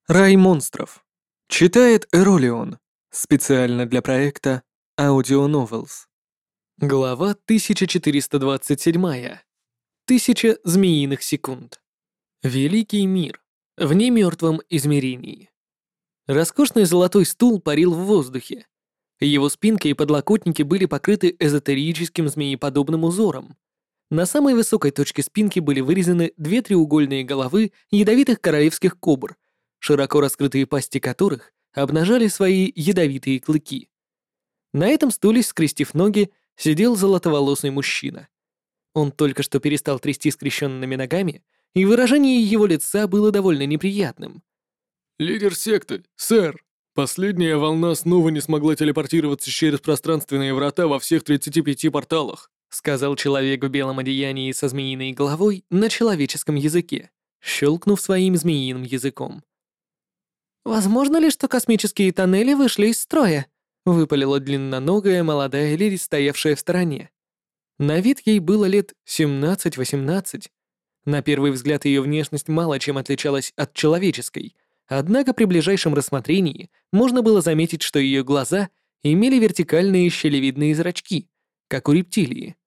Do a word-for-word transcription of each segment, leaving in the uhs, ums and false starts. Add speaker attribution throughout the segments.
Speaker 1: Рай монстров. Читает Эролион. Специально для проекта Audio Novels. Глава тысяча четыреста двадцать семь. Тысяча змеиных секунд. Великий мир. В немертвом измерении. Роскошный золотой стул парил в воздухе. Его спинка и подлокотники были покрыты эзотерическим змееподобным узором. На самой высокой точке спинки были вырезаны две треугольные головы ядовитых королевских кобр, широко раскрытые пасти которых обнажали свои ядовитые клыки. На этом стуле, скрестив ноги, сидел золотоволосый мужчина. Он только что перестал трясти скрещенными ногами, и выражение его лица было довольно неприятным.
Speaker 2: «Лидер секты, сэр! Последняя волна снова не смогла телепортироваться через пространственные врата во всех тридцати пяти порталах»,
Speaker 1: сказал человек в белом одеянии со змеиной головой на человеческом языке, щелкнув своим змеиным языком. «Возможно ли, что космические тоннели вышли из строя?» — выпалила длинноногая молодая леди, стоявшая в стороне. На вид ей было лет семнадцать-восемнадцать. На первый взгляд ее внешность мало чем отличалась от человеческой, однако при ближайшем рассмотрении можно было заметить, что ее глаза имели вертикальные щелевидные зрачки, как у рептилии.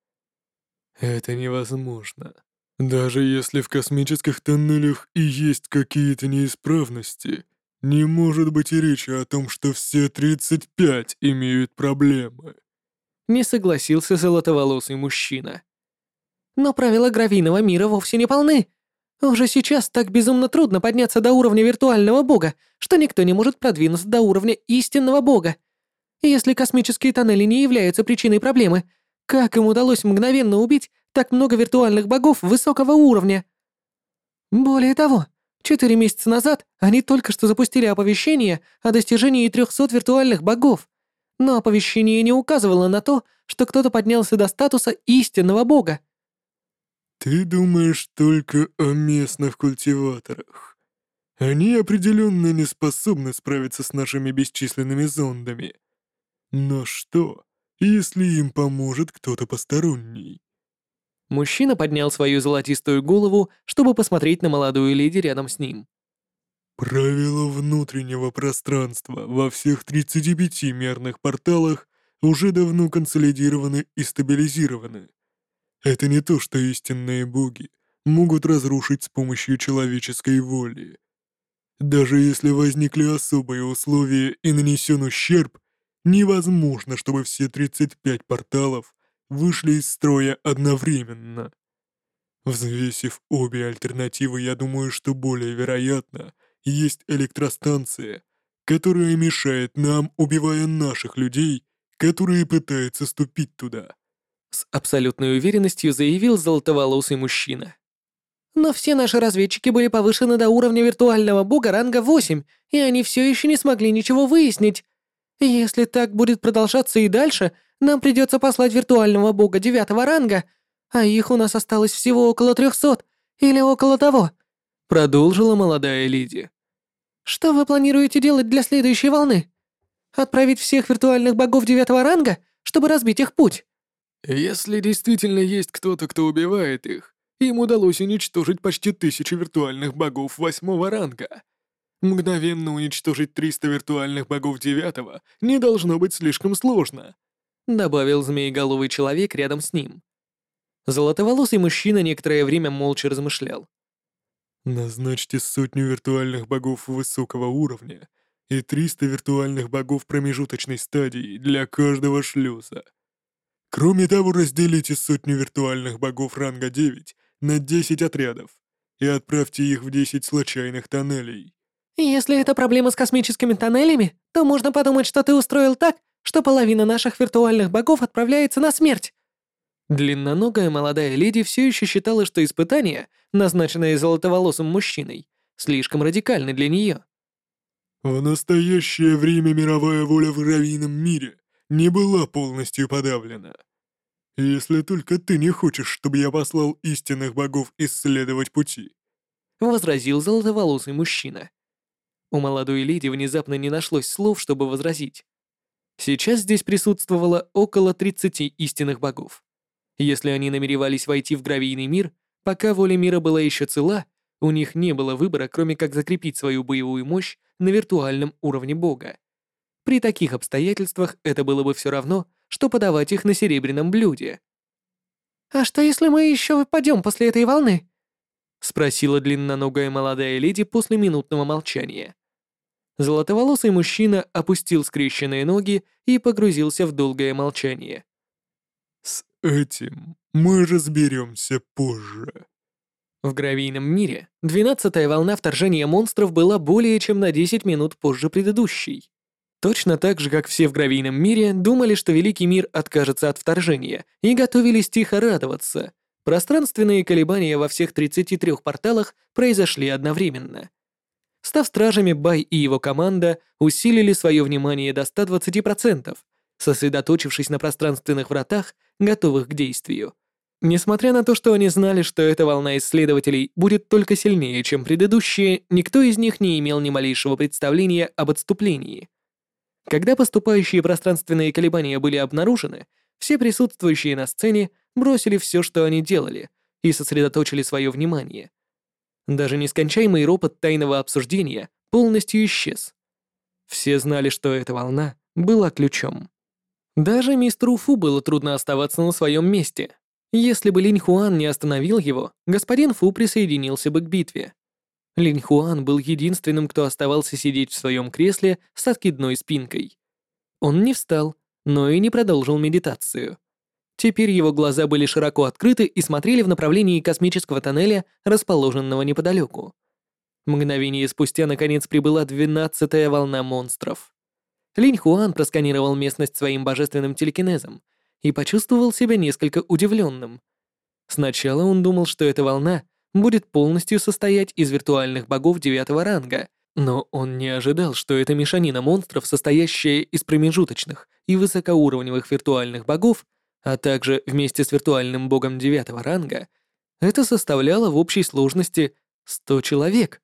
Speaker 2: «Это невозможно. Даже если в космических тоннелях и есть какие-то неисправности, не может быть и речи о том, что все тридцать пять имеют проблемы».
Speaker 1: Не согласился золотоволосый мужчина. «Но правила гравийного мира вовсе не полны. Уже сейчас так безумно трудно подняться до уровня виртуального бога, что никто не может продвинуться до уровня истинного бога. Если космические тоннели не являются причиной проблемы, как им удалось мгновенно убить так много виртуальных богов высокого уровня? Более того, четыре месяца назад они только что запустили оповещение о достижении трехсот виртуальных богов, но оповещение не указывало на то, что кто-то поднялся до статуса истинного бога.
Speaker 2: «Ты думаешь только о местных культиваторах. Они определенно не способны справиться с нашими бесчисленными зондами. Но что, если им поможет кто-то посторонний?»
Speaker 1: Мужчина поднял свою золотистую голову, чтобы посмотреть на молодую леди рядом с ним.
Speaker 2: Правила внутреннего пространства во всех тридцати пяти мерных порталах уже давно консолидированы и стабилизированы. Это не то, что истинные боги могут разрушить с помощью человеческой воли. Даже если возникли особые условия и нанесен ущерб, невозможно, чтобы все тридцать пять порталов вышли из строя одновременно. Взвесив обе альтернативы, я думаю, что более вероятно есть электростанция, которая мешает нам, убивая наших людей, которые пытаются ступить туда.
Speaker 1: С абсолютной уверенностью заявил золотоволосый мужчина. Но все наши разведчики были повышены до уровня виртуального бога ранга восемь, и они все еще не смогли ничего выяснить. Если так будет продолжаться и дальше, нам придется послать виртуального бога девятого ранга, а их у нас осталось всего около трехсот, или около того», — продолжила молодая леди. «Что вы планируете делать для следующей волны? Отправить всех виртуальных богов девятого ранга, чтобы разбить их путь?»
Speaker 2: Если действительно есть кто-то, кто убивает их, им удалось уничтожить почти тысячу виртуальных богов восьмого ранга. Мгновенно уничтожить триста виртуальных богов девятого не должно быть слишком сложно,
Speaker 1: добавил змееголовый человек рядом с ним. Золотоволосый мужчина некоторое время молча размышлял.
Speaker 2: Назначьте сотню виртуальных богов высокого уровня и триста виртуальных богов промежуточной стадии для каждого шлюза. Кроме того, разделите сотню виртуальных богов ранга девять на десять отрядов и отправьте их в десять случайных тоннелей.
Speaker 1: «Если это проблема с космическими тоннелями, то можно подумать, что ты устроил так, что половина наших виртуальных богов отправляется на смерть». Длинноногая молодая леди все еще считала, что испытание, назначенное золотоволосым мужчиной, слишком радикальны для нее.
Speaker 2: В настоящее время мировая воля в гравийном мире не была полностью подавлена. Если только ты не хочешь, чтобы я послал истинных богов исследовать пути.
Speaker 1: Возразил золотоволосый мужчина. У молодой леди внезапно не нашлось слов, чтобы возразить. Сейчас здесь присутствовало около тридцати истинных богов. Если они намеревались войти в гравийный мир, пока воля мира была еще цела, У них не было выбора, кроме как закрепить свою боевую мощь на виртуальном уровне бога. При таких обстоятельствах это было бы все равно, что подавать их на серебряном блюде. «А что, если мы еще выпадем после этой волны?» — спросила длинноногая молодая леди после минутного молчания. Золотоволосый мужчина опустил скрещенные ноги и погрузился в долгое молчание.
Speaker 2: «С этим мы разберемся позже».
Speaker 1: В гравийном мире двенадцатая волна вторжения монстров была более чем на десять минут позже предыдущей. Точно так же, как все в гравийном мире думали, что Великий мир откажется от вторжения, и готовились тихо радоваться. Пространственные колебания во всех тридцати трёх порталах произошли одновременно. Став стражами, Бай и его команда усилили свое внимание до ста двадцати процентов, сосредоточившись на пространственных вратах, готовых к действию. Несмотря на то, что они знали, что эта волна исследователей будет только сильнее, чем предыдущие, никто из них не имел ни малейшего представления об отступлении. Когда поступающие пространственные колебания были обнаружены, все присутствующие на сцене бросили все, что они делали, и сосредоточили свое внимание. Даже нескончаемый ропот тайного обсуждения полностью исчез. Все знали, что эта волна была ключом. Даже мистеру Фу было трудно оставаться на своем месте. Если бы Линь Хуан не остановил его, господин Фу присоединился бы к битве. Линь Хуан был единственным, кто оставался сидеть в своем кресле с откидной спинкой. Он не встал, но и не продолжил медитацию. Теперь его глаза были широко открыты и смотрели в направлении космического тоннеля, расположенного неподалеку. Мгновение спустя наконец прибыла двенадцатая волна монстров. Линь Хуан просканировал местность своим божественным телекинезом и почувствовал себя несколько удивленным. Сначала он думал, что эта волна будет полностью состоять из виртуальных богов девятого ранга, но он не ожидал, что эта мешанина монстров, состоящая из промежуточных и высокоуровневых виртуальных богов, а также вместе с виртуальным богом девятого ранга, это составляло в общей сложности сто человек.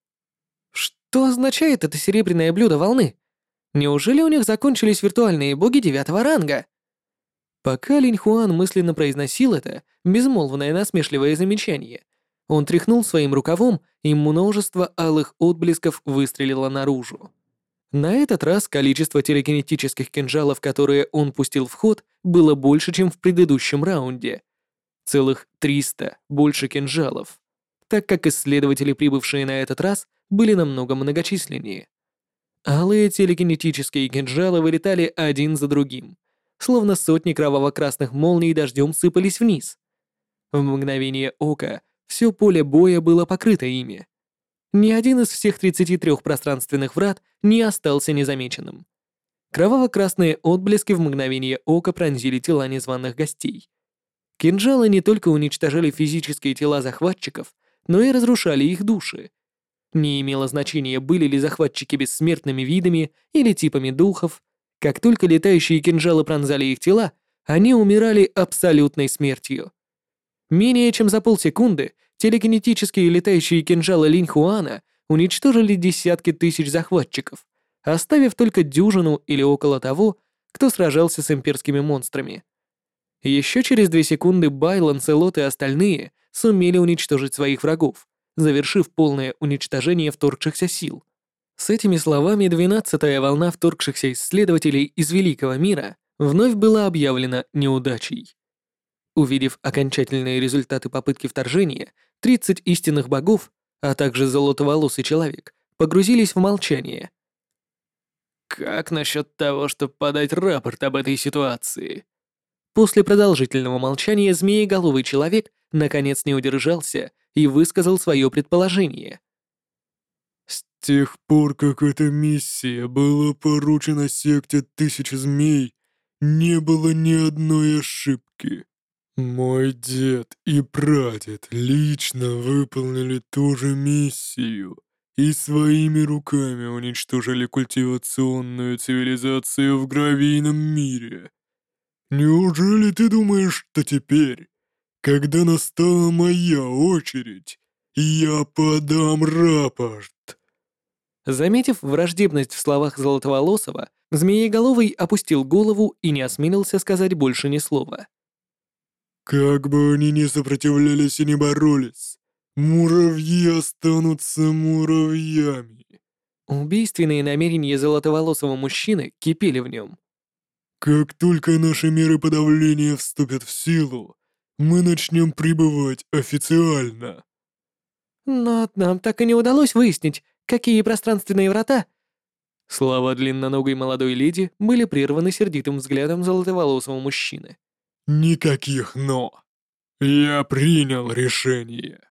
Speaker 1: Что означает это серебряное блюдо волны? Неужели у них закончились виртуальные боги девятого ранга? Пока Линь Хуан мысленно произносил это безмолвное насмешливое замечание, он тряхнул своим рукавом, и множество алых отблесков выстрелило наружу. На этот раз количество телекинетических кинжалов, которые он пустил в ход, было больше, чем в предыдущем раунде. Целых триста больше кинжалов, так как исследователи, прибывшие на этот раз, были намного многочисленнее. Алые телекинетические кинжалы вылетали один за другим, словно сотни кроваво-красных молний дождем сыпались вниз. В мгновение ока все поле боя было покрыто ими. Ни один из всех тридцати трёх пространственных врат не остался незамеченным. Кроваво-красные отблески в мгновение ока пронзили тела незваных гостей. Кинжалы не только уничтожали физические тела захватчиков, но и разрушали их души. Не имело значения, были ли захватчики бессмертными видами или типами духов. Как только летающие кинжалы пронзали их тела, они умирали абсолютной смертью. Менее чем за полсекунды телекинетические летающие кинжалы Линь Хуана уничтожили десятки тысяч захватчиков, оставив только дюжину или около того, кто сражался с имперскими монстрами. Еще через две секунды Бай, Ланселот и остальные сумели уничтожить своих врагов, завершив полное уничтожение вторгшихся сил. С этими словами двенадцатая волна вторгшихся исследователей из Великого мира вновь была объявлена неудачей. Увидев окончательные результаты попытки вторжения, тридцать истинных богов, а также золотоволосый человек, погрузились в молчание. «Как насчет того, чтобы подать рапорт об этой ситуации?» После продолжительного молчания змееголовый человек наконец не удержался и высказал свое предположение.
Speaker 2: «С тех пор, как эта миссия была поручена секте Тысячи Змей, не было ни одной ошибки. Мой дед и прадед лично выполнили ту же миссию и своими руками уничтожили культивационную цивилизацию в гравийном мире. Неужели ты думаешь, что теперь, когда настала моя очередь, я подам рапорт?»
Speaker 1: Заметив враждебность в словах Золотоволосого, Змееголовый опустил голову и не осмелился сказать больше ни слова.
Speaker 2: «Как бы они ни сопротивлялись и не боролись, Муравьи останутся муравьями.
Speaker 1: Убийственные намерения золотоволосого мужчины кипели в нем.
Speaker 2: Как только наши меры подавления вступят в силу, мы начнем пребывать официально.
Speaker 1: Но нам так и не удалось выяснить, какие пространственные врата. Слова длинноногой молодой леди были прерваны сердитым взглядом золотоволосого мужчины.
Speaker 2: Никаких «но». Я принял решение.